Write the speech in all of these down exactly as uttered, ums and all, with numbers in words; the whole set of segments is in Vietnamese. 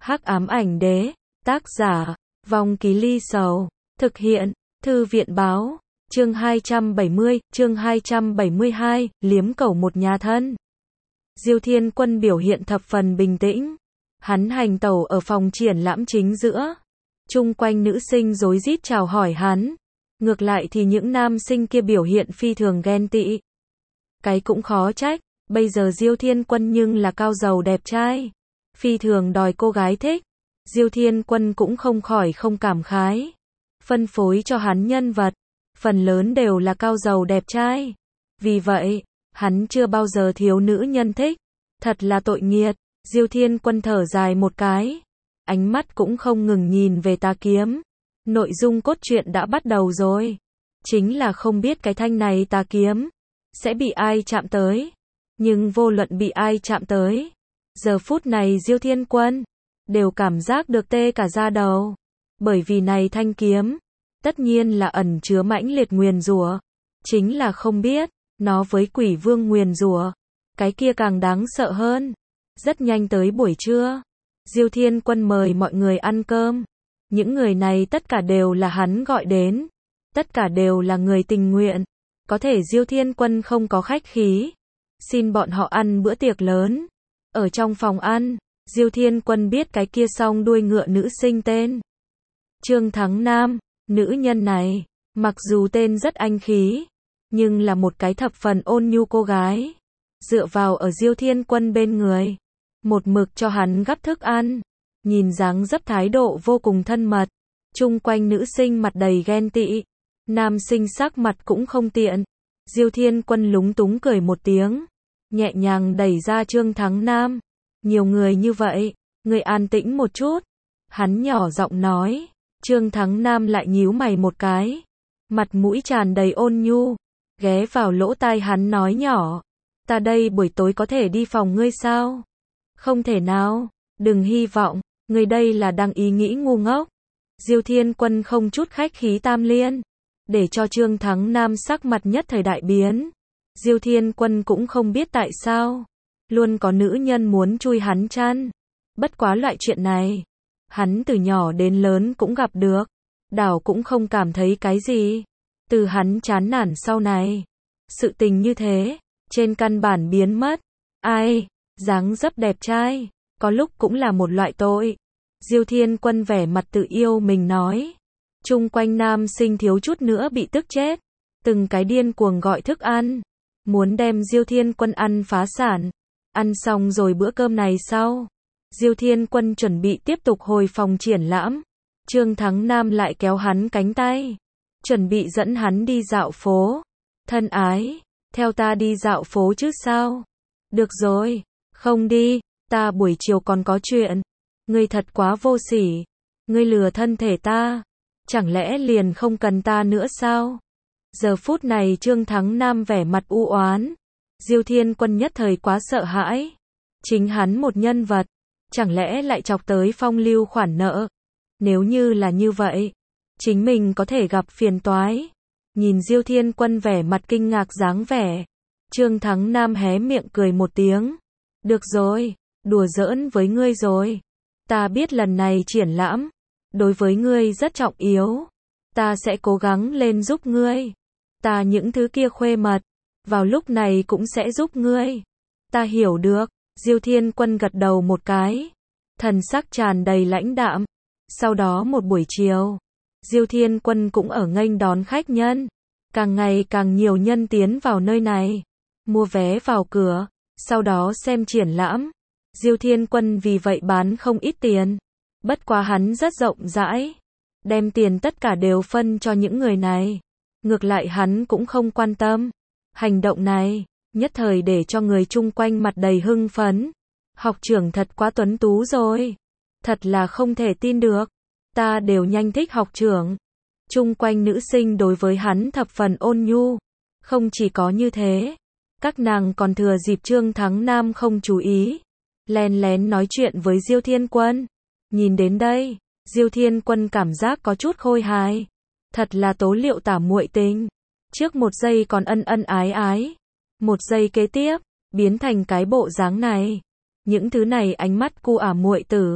Hắc ám ảnh đế, tác giả, Vong Ký Ly Sầu, thực hiện, Thư viện báo, chương hai trăm bảy mươi, chương hai trăm bảy mươi hai, liếm cẩu một nhà thân. Diêu Thiên Quân biểu hiện thập phần bình tĩnh. Hắn hành tẩu ở phòng triển lãm chính giữa. Chung quanh nữ sinh rối rít chào hỏi hắn. Ngược lại thì những nam sinh kia biểu hiện phi thường ghen tị. Cái cũng khó trách, bây giờ Diêu Thiên Quân nhưng là cao giàu đẹp trai. Phi thường đòi cô gái thích. Diêu Thiên Quân cũng không khỏi không cảm khái. Phân phối cho hắn nhân vật, phần lớn đều là cao giàu đẹp trai. Vì vậy, hắn chưa bao giờ thiếu nữ nhân thích. Thật là tội nghiệt. Diêu Thiên Quân thở dài một cái. Ánh mắt cũng không ngừng nhìn về tà kiếm. Nội dung cốt truyện đã bắt đầu rồi. Chính là không biết cái thanh này tà kiếm sẽ bị ai chạm tới. Nhưng vô luận bị ai chạm tới, giờ phút này Diêu Thiên Quân đều cảm giác được tê cả da đầu. Bởi vì này thanh kiếm tất nhiên là ẩn chứa mãnh liệt nguyền rủa. Chính là không biết, nó với quỷ vương nguyền rủa, cái kia càng đáng sợ hơn. Rất nhanh tới buổi trưa, Diêu Thiên Quân mời mọi người ăn cơm. Những người này tất cả đều là hắn gọi đến. Tất cả đều là người tình nguyện. Có thể Diêu Thiên Quân không có khách khí, xin bọn họ ăn bữa tiệc lớn. Ở trong phòng ăn, Diêu Thiên Quân biết cái kia song đuôi ngựa nữ sinh tên Trương Thắng Nam. Nữ nhân này, mặc dù tên rất anh khí, nhưng là một cái thập phần ôn nhu cô gái. Dựa vào ở Diêu Thiên Quân bên người, một mực cho hắn gắp thức ăn. Nhìn dáng dấp thái độ vô cùng thân mật. Chung quanh nữ sinh mặt đầy ghen tị. Nam sinh sắc mặt cũng không tiện. Diêu Thiên Quân lúng túng cười một tiếng, nhẹ nhàng đẩy ra Trương Thắng Nam. Nhiều người như vậy, người an tĩnh một chút. Hắn nhỏ giọng nói. Trương Thắng Nam lại nhíu mày một cái, mặt mũi tràn đầy ôn nhu, ghé vào lỗ tai hắn nói nhỏ. Ta đây buổi tối có thể đi phòng ngươi sao? Không thể nào, đừng hy vọng, người đây là đang ý nghĩ ngu ngốc. Diêu Thiên Quân không chút khách khí tam liên, để cho Trương Thắng Nam sắc mặt nhất thời đại biến. Diêu Thiên Quân cũng không biết tại sao, luôn có nữ nhân muốn chui hắn chăn. Bất quá loại chuyện này, hắn từ nhỏ đến lớn cũng gặp được, đảo cũng không cảm thấy cái gì. Từ hắn chán nản sau này, sự tình như thế, trên căn bản biến mất. Ai, dáng dấp đẹp trai, có lúc cũng là một loại tội. Diêu Thiên Quân vẻ mặt tự yêu mình nói. Chung quanh nam sinh thiếu chút nữa bị tức chết. Từng cái điên cuồng gọi thức ăn, muốn đem Diêu Thiên Quân ăn phá sản. Ăn xong rồi bữa cơm này sau, Diêu Thiên Quân chuẩn bị tiếp tục hồi phòng triển lãm. Trương Thắng Nam lại kéo hắn cánh tay, chuẩn bị dẫn hắn đi dạo phố. Thân ái, theo ta đi dạo phố chứ sao? Được rồi, không đi, ta buổi chiều còn có chuyện. Ngươi thật quá vô sỉ, ngươi lừa thân thể ta, chẳng lẽ liền không cần ta nữa sao? Giờ phút này Trương Thắng Nam vẻ mặt u oán. Diêu Thiên Quân nhất thời quá sợ hãi. Chính hắn một nhân vật, chẳng lẽ lại chọc tới phong lưu khoản nợ? Nếu như là như vậy, chính mình có thể gặp phiền toái. Nhìn Diêu Thiên Quân vẻ mặt kinh ngạc dáng vẻ, Trương Thắng Nam hé miệng cười một tiếng. Được rồi, đùa giỡn với ngươi rồi. Ta biết lần này triển lãm đối với ngươi rất trọng yếu. Ta sẽ cố gắng lên giúp ngươi. Ta những thứ kia khuê mật, vào lúc này cũng sẽ giúp ngươi. Ta hiểu được. Diêu Thiên Quân gật đầu một cái, thần sắc tràn đầy lãnh đạm. Sau đó một buổi chiều, Diêu Thiên Quân cũng ở nghênh đón khách nhân. Càng ngày càng nhiều nhân tiến vào nơi này, mua vé vào cửa, sau đó xem triển lãm. Diêu Thiên Quân vì vậy bán không ít tiền. Bất quá hắn rất rộng rãi, đem tiền tất cả đều phân cho những người này. Ngược lại hắn cũng không quan tâm. Hành động này nhất thời để cho người chung quanh mặt đầy hưng phấn. Học trưởng thật quá tuấn tú rồi. Thật là không thể tin được. Ta đều nhanh thích học trưởng. Chung quanh nữ sinh đối với hắn thập phần ôn nhu. Không chỉ có như thế, các nàng còn thừa dịp Trương Thắng Nam không chú ý, len lén nói chuyện với Diêu Thiên Quân. Nhìn đến đây, Diêu Thiên Quân cảm giác có chút khôi hài. Thật là tố liệu tả muội tình. Trước một giây còn ân ân ái ái, một giây kế tiếp biến thành cái bộ dáng này. Những thứ này ánh mắt cu ả muội tử,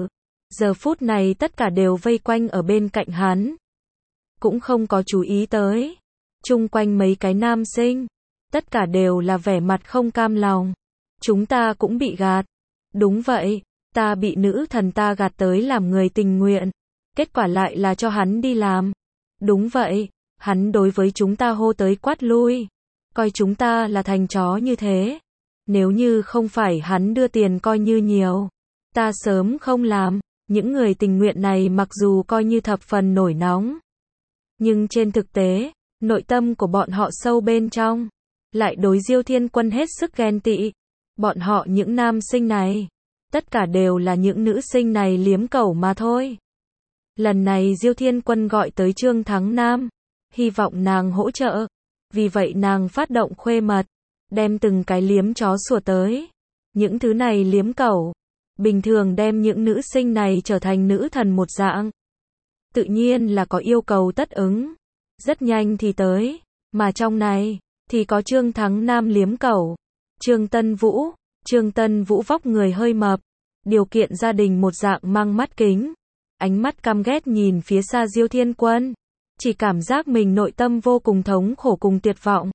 Giờ phút này tất cả đều vây quanh ở bên cạnh hắn. Cũng không có chú ý tới. Chung quanh mấy cái nam sinh. Tất cả đều là vẻ mặt không cam lòng. Chúng ta cũng bị gạt. Đúng vậy, ta bị nữ thần ta gạt tới làm người tình nguyện. Kết quả lại là cho hắn đi làm. Đúng vậy, hắn đối với chúng ta hô tới quát lui. Coi chúng ta là thành chó như thế. Nếu như không phải hắn đưa tiền coi như nhiều. Ta sớm không làm. Những người tình nguyện này mặc dù coi như thập phần nổi nóng. Nhưng trên thực tế, nội tâm của bọn họ sâu bên trong. Lại đối Diêu Thiên Quân hết sức ghen tị. Bọn họ những nam sinh này. Tất cả đều là những nữ sinh này liếm cẩu mà thôi. Lần này Diêu Thiên Quân gọi tới Trương Thắng Nam. Hy vọng nàng hỗ trợ. Vì vậy nàng phát động khuê mật. Đem từng cái liếm chó sủa tới. Những thứ này liếm cẩu. Bình thường đem những nữ sinh này trở thành nữ thần một dạng. Tự nhiên là có yêu cầu tất ứng. Rất nhanh thì tới. Mà trong này, thì có Trương Thắng Nam liếm cẩu. Trương Tân Vũ. Trương Tân Vũ vóc người hơi mập. Điều kiện gia đình một dạng mang mắt kính. Ánh mắt căm ghét nhìn phía xa Diêu Thiên Quân. Chỉ cảm giác mình nội tâm vô cùng thống khổ cùng tuyệt vọng.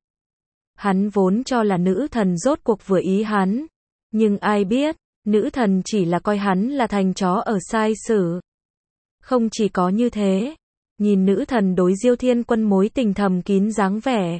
Hắn vốn cho là nữ thần rốt cuộc vừa ý hắn. Nhưng ai biết, nữ thần chỉ là coi hắn là thành chó ở sai sử. Không chỉ có như thế. Nhìn nữ thần đối Diêu Thiên Quân mối tình thầm kín dáng vẻ.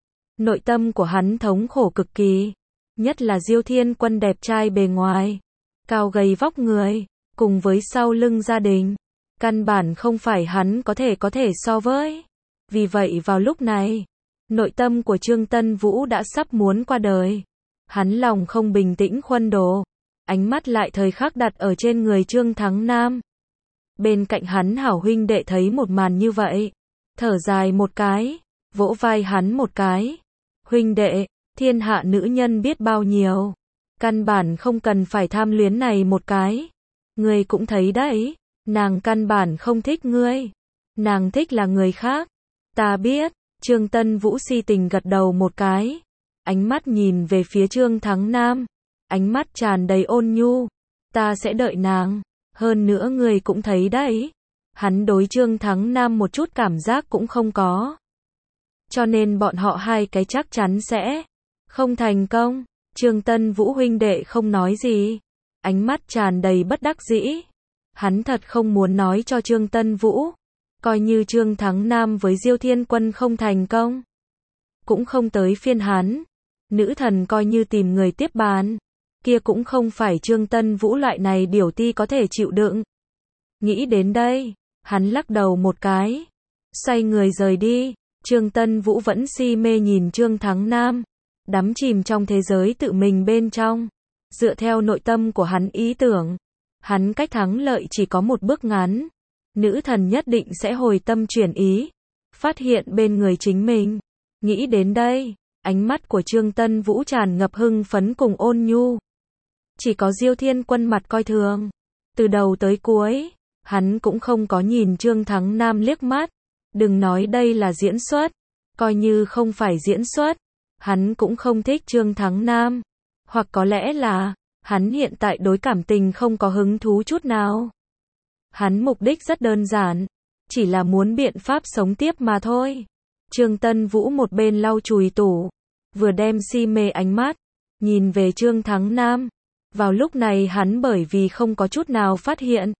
Nội tâm của hắn thống khổ cực kỳ. Nhất là Diêu Thiên Quân đẹp trai bề ngoài. Cao gầy vóc người. Cùng với sau lưng gia đình. Căn bản không phải hắn có thể có thể so với. Vì vậy vào lúc này, nội tâm của Trương Tân Vũ đã sắp muốn qua đời. Hắn lòng không bình tĩnh khuân đồ. Ánh mắt lại thời khắc đặt ở trên người Trương Thắng Nam. Bên cạnh hắn hảo huynh đệ thấy một màn như vậy. Thở dài một cái. Vỗ vai hắn một cái. Huynh đệ, thiên hạ nữ nhân biết bao nhiêu. Căn bản không cần phải tham luyến này một cái. Ngươi cũng thấy đấy. Nàng căn bản không thích ngươi. Nàng thích là người khác. Ta biết. Trương Tân Vũ si tình gật đầu một cái. Ánh mắt nhìn về phía Trương Thắng Nam. Ánh mắt tràn đầy ôn nhu. Ta sẽ đợi nàng. Hơn nữa ngươi cũng thấy đấy. Hắn đối Trương Thắng Nam một chút cảm giác cũng không có. Cho nên bọn họ hai cái chắc chắn sẽ không thành công. Trương Tân Vũ huynh đệ không nói gì. Ánh mắt tràn đầy bất đắc dĩ. Hắn thật không muốn nói cho Trương Tân Vũ. Coi như Trương Thắng Nam với Diêu Thiên Quân không thành công. Cũng không tới phiên hắn. Nữ thần coi như tìm người tiếp bàn. Kia cũng không phải Trương Tân Vũ loại này điểu ti có thể chịu đựng. Nghĩ đến đây. Hắn lắc đầu một cái. Xoay người rời đi. Trương Tân Vũ vẫn si mê nhìn Trương Thắng Nam. Đắm chìm trong thế giới tự mình bên trong. Dựa theo nội tâm của hắn ý tưởng. Hắn cách thắng lợi chỉ có một bước ngắn. Nữ thần nhất định sẽ hồi tâm chuyển ý. Phát hiện bên người chính mình. Nghĩ đến đây. Ánh mắt của Trương Tân Vũ tràn ngập hưng phấn cùng ôn nhu. Chỉ có Diêu Thiên Quân mặt coi thường. Từ đầu tới cuối. Hắn cũng không có nhìn Trương Thắng Nam liếc mắt. Đừng nói đây là diễn xuất. Coi như không phải diễn xuất. Hắn cũng không thích Trương Thắng Nam. Hoặc có lẽ là hắn hiện tại đối cảm tình không có hứng thú chút nào. Hắn mục đích rất đơn giản. Chỉ là muốn biện pháp sống tiếp mà thôi. Trương Tân Vũ một bên lau chùi tủ. Vừa đem si mê ánh mắt. Nhìn về Trương Thắng Nam. Vào lúc này hắn bởi vì không có chút nào phát hiện.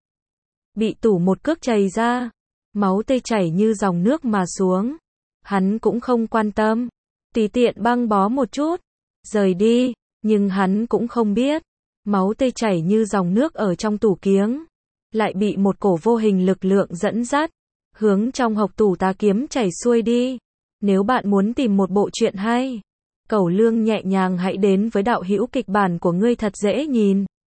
Bị tủ một cước chày ra. Máu tê chảy như dòng nước mà xuống. Hắn cũng không quan tâm. Tùy tiện băng bó một chút. Rời đi. Nhưng hắn cũng không biết. Máu tê chảy như dòng nước ở trong tủ kiếng. Lại bị một cổ vô hình lực lượng dẫn dắt. Hướng trong hộc tủ tá kiếm chảy xuôi đi. Nếu bạn muốn tìm một bộ truyện hay. Cẩu lương nhẹ nhàng hãy đến với đạo hữu kịch bản của ngươi thật dễ nhìn.